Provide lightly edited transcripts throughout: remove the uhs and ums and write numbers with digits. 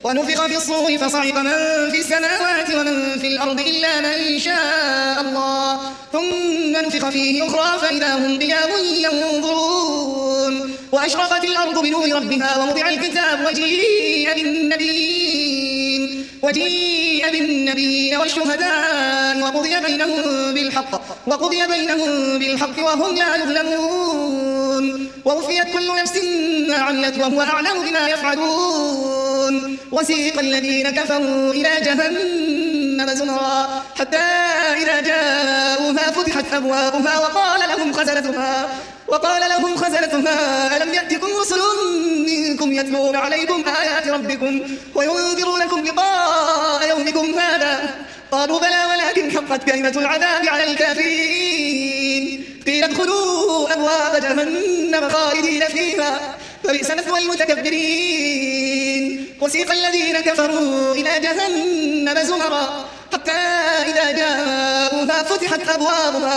ونفخ في الصور فصعق من في السماوات ومن في الأرض إلا من شاء الله ثم نفخ فيه أخرى فإذا هم قيام ينظرون وأشرقت الأرض بنور ربها ووضع الكتاب وجيء بالنبيين والشهداء وقضي بينهم بالحق وهم لا يظلمون ووفيت كل نفس ما عملت وهو أعلم بما يفعلون وسيق الذين كفروا إلى جهنم زمرا حتى إذا جاءوها فتحت أبوابها وقال لهم خزنتها ألم يأتكم رسل منكم يتلون عليكم آيات ربكم وينذرونكم لقاء يومكم هذا قالوا بلى ولكن حقت كلمة العذاب على الكافرين قيل ادخلوا أبواب جهنم خالدين فيها فبئس مثوى المتكبرين وسيق الذين كفروا إلى جهنم زمرا حتى إذا جاءوها فتحت أبوابها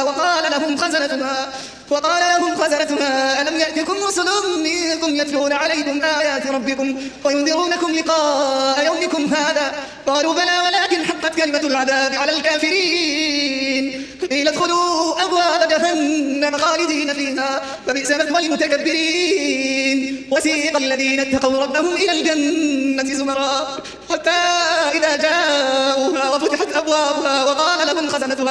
وقال لهم خزنتها ألم يأتكم رسل منكم يتلون عليكم آيات ربكم وينذرونكم لقاء يومكم هذا قالوا بلى ولكن حقت كلمة العذاب على الكافرين قيل ادخلوا أبواب جهنم خالدين فيها فبئس مثوى المتكبرين وسيق الذين اتقوا ربهم إلى الجنة زمرا حتى إذا جاءوها وفتحت أبوابها وقال لهم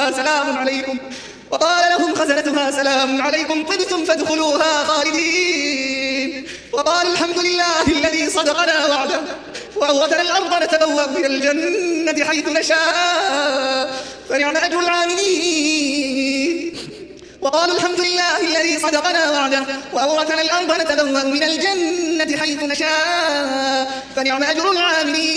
خزنتها سلام عليكم طبتم فادخلوها خالدين وقالوا الحمد لله الذي صدقنا وعده وأورثنا الأرض نتبوأ من الجنة حيث نشاء فنعم أجر العاملين وقالوا الحمد لله الذي صدقنا وعده وأورثنا الأرض نتبوأ من الجنة حيث نشاء فنعم أجر العاملين